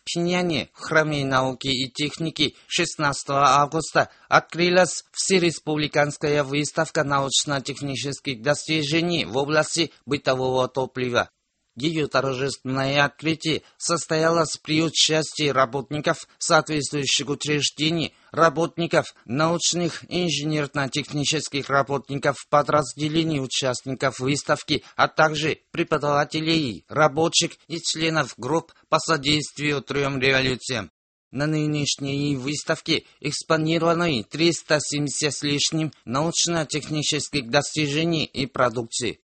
Пхеньяне в Храме науки и техники 16 августа открылась всереспубликанская выставка научно-технических достижений в области бытового топлива. Ее торжественное открытие состоялось при участии работников соответствующих учреждений, работников, научных и инженерно-технических работников подразделений участников выставки, а также преподавателей, рабочих и членов групп по содействию 3 революциям. На нынешней выставке экспонированы 370 с лишним научно-технических достижений и продукции.